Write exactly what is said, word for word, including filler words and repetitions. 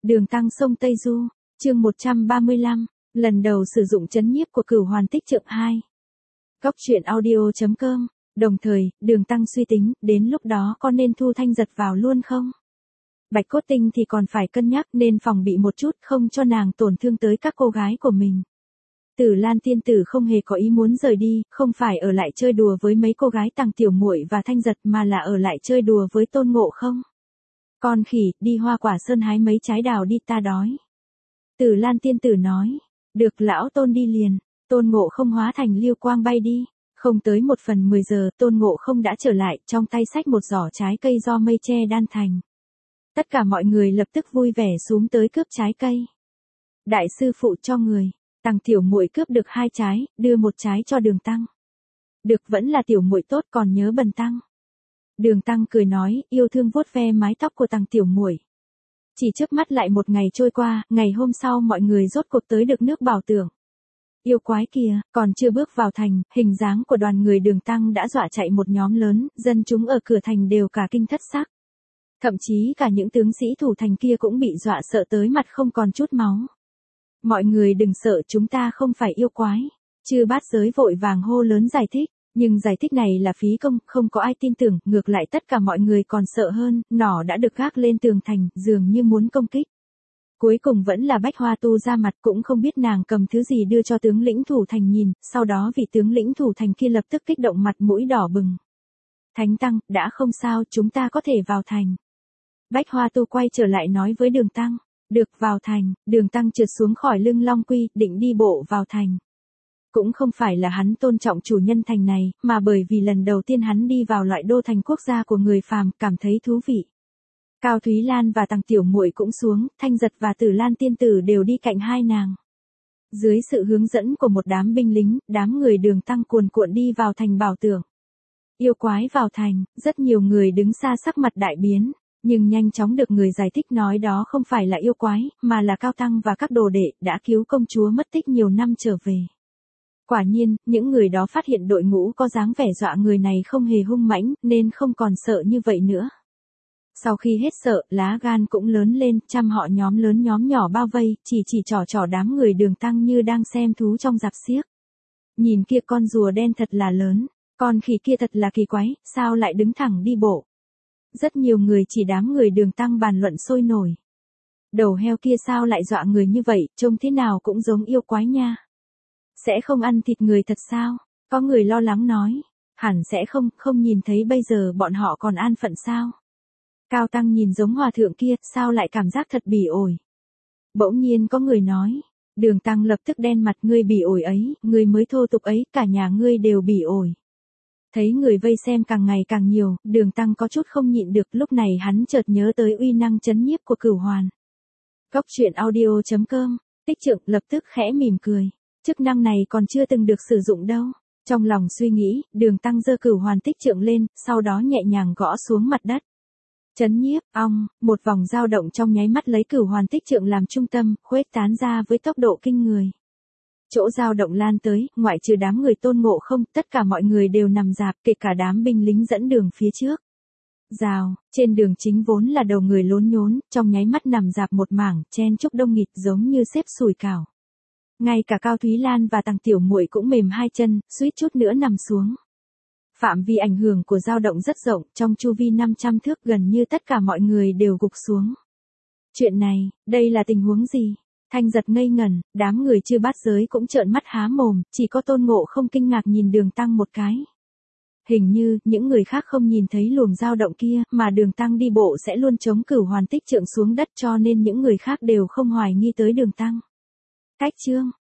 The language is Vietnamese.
Đường Tăng sông Tây Du, chương một trăm ba mươi lăm, lần đầu sử dụng chấn nhiếp của Cửu Hoàn Tích Trượng hai. Góc truyện audio chấm com, đồng thời, Đường Tăng suy tính, đến lúc đó có nên thu Thanh Giật vào luôn không? Bạch Cốt Tinh thì còn phải cân nhắc nên phòng bị một chút không cho nàng tổn thương tới các cô gái của mình. Tử Lan tiên tử không hề có ý muốn rời đi, không phải ở lại chơi đùa với mấy cô gái Tằng Tiểu Muội và Thanh Giật mà là ở lại chơi đùa với Tôn Ngộ Không. Con khỉ, đi Hoa Quả Sơn hái mấy trái đào đi, ta đói. Tử Lan tiên tử nói, được lão Tôn đi liền. Tôn Ngộ Không hóa thành lưu quang bay đi. Không tới một phần mười giờ, Tôn Ngộ Không đã trở lại, trong tay xách một giỏ trái cây do mây tre đan thành. Tất cả mọi người lập tức vui vẻ xuống tới cướp trái cây. Đại sư phụ cho người. Tằng Tiểu Muội cướp được hai trái, đưa một trái cho Đường Tăng. Được, vẫn là tiểu muội tốt, còn nhớ Bần Tăng. Đường Tăng cười nói, yêu thương vuốt ve mái tóc của Tằng Tiểu Muội. Chỉ trước mắt lại một ngày trôi qua, ngày hôm sau mọi người rốt cuộc tới được nước Bảo Tưởng. Yêu quái kia, còn chưa bước vào thành, hình dáng của đoàn người Đường Tăng đã dọa chạy một nhóm lớn, dân chúng ở cửa thành đều cả kinh thất sắc. Thậm chí cả những tướng sĩ thủ thành kia cũng bị dọa sợ tới mặt không còn chút máu. Mọi người đừng sợ, chúng ta không phải yêu quái. Chư Bát Giới vội vàng hô lớn giải thích, nhưng giải thích này là phí công, không có ai tin tưởng, ngược lại tất cả mọi người còn sợ hơn, nỏ đã được gác lên tường thành, dường như muốn công kích. Cuối cùng vẫn là Bách Hoa Tu ra mặt, cũng không biết nàng cầm thứ gì đưa cho tướng lĩnh thủ thành nhìn, sau đó vị tướng lĩnh thủ thành kia lập tức kích động mặt mũi đỏ bừng. Thánh Tăng, đã không sao, chúng ta có thể vào thành. Bách Hoa Tu quay trở lại nói với Đường Tăng. Được, vào thành. Đường Tăng trượt xuống khỏi lưng Long Quy, định đi bộ vào thành. Cũng không phải là hắn tôn trọng chủ nhân thành này, mà bởi vì lần đầu tiên hắn đi vào loại đô thành quốc gia của người phàm, cảm thấy thú vị. Cao Thúy Lan và Tằng Tiểu Muội cũng xuống, Thanh Giật và Tử Lan tiên tử đều đi cạnh hai nàng. Dưới sự hướng dẫn của một đám binh lính, đám người Đường Tăng cuồn cuộn đi vào thành Bảo Tưởng. Yêu quái vào thành, rất nhiều người đứng xa sắc mặt đại biến. Nhưng nhanh chóng được người giải thích nói đó không phải là yêu quái, mà là Cao Tăng và các đồ đệ đã cứu công chúa mất tích nhiều năm trở về. Quả nhiên, những người đó phát hiện đội ngũ có dáng vẻ dọa người này không hề hung mãnh, nên không còn sợ như vậy nữa. Sau khi hết sợ, lá gan cũng lớn lên, trăm họ nhóm lớn nhóm nhỏ bao vây, chỉ chỉ trò trò đám người Đường Tăng như đang xem thú trong rạp xiếc. Nhìn kia, con rùa đen thật là lớn, con khỉ kia thật là kỳ quái, sao lại đứng thẳng đi bộ. Rất nhiều người chỉ đám người Đường Tăng bàn luận sôi nổi. Đầu heo kia sao lại dọa người như vậy, trông thế nào cũng giống yêu quái nha. Sẽ không ăn thịt người thật sao? Có người lo lắng nói. Hẳn sẽ không, không nhìn thấy bây giờ bọn họ còn an phận sao? Cao Tăng nhìn giống hòa thượng kia, sao lại cảm giác thật bỉ ổi. Bỗng nhiên có người nói. Đường Tăng lập tức đen mặt, ngươi bỉ ổi ấy, ngươi mới thô tục ấy, cả nhà ngươi đều bỉ ổi. Thấy người vây xem càng ngày càng nhiều, Đường Tăng có chút không nhịn được, lúc này hắn chợt nhớ tới uy năng chấn nhiếp của Cửu Hoàn. Góc truyện audio chấm com, Tích Trượng lập tức khẽ mỉm cười. Chức năng này còn chưa từng được sử dụng đâu. Trong lòng suy nghĩ, Đường Tăng giơ Cửu Hoàn Tích Trượng lên, sau đó nhẹ nhàng gõ xuống mặt đất. Chấn nhiếp, ong, một vòng dao động trong nháy mắt lấy Cửu Hoàn Tích Trượng làm trung tâm, khuếch tán ra với tốc độ kinh người. Chỗ dao động lan tới, ngoại trừ đám người Tôn Ngộ Không, tất cả mọi người đều nằm rạp, kể cả đám binh lính dẫn đường phía trước. Rào, trên đường chính vốn là đầu người lốn nhốn, trong nháy mắt nằm rạp một mảng, chen chúc đông nghịt giống như xếp sủi cảo. Ngay cả Cao Thúy Lan và Tằng Tiểu Muội cũng mềm hai chân, suýt chút nữa nằm xuống. Phạm vi ảnh hưởng của dao động rất rộng, trong chu vi năm trăm thước gần như tất cả mọi người đều gục xuống. Chuyện này, đây là tình huống gì? Thanh Giật ngây ngẩn, đám người Chư Bát Giới cũng trợn mắt há mồm, chỉ có Tôn Ngộ Không kinh ngạc nhìn Đường Tăng một cái. Hình như, những người khác không nhìn thấy luồng dao động kia, mà Đường Tăng đi bộ sẽ luôn chống Cửu Hoàn Tích Trượng xuống đất, cho nên những người khác đều không hoài nghi tới Đường Tăng. Cách chương.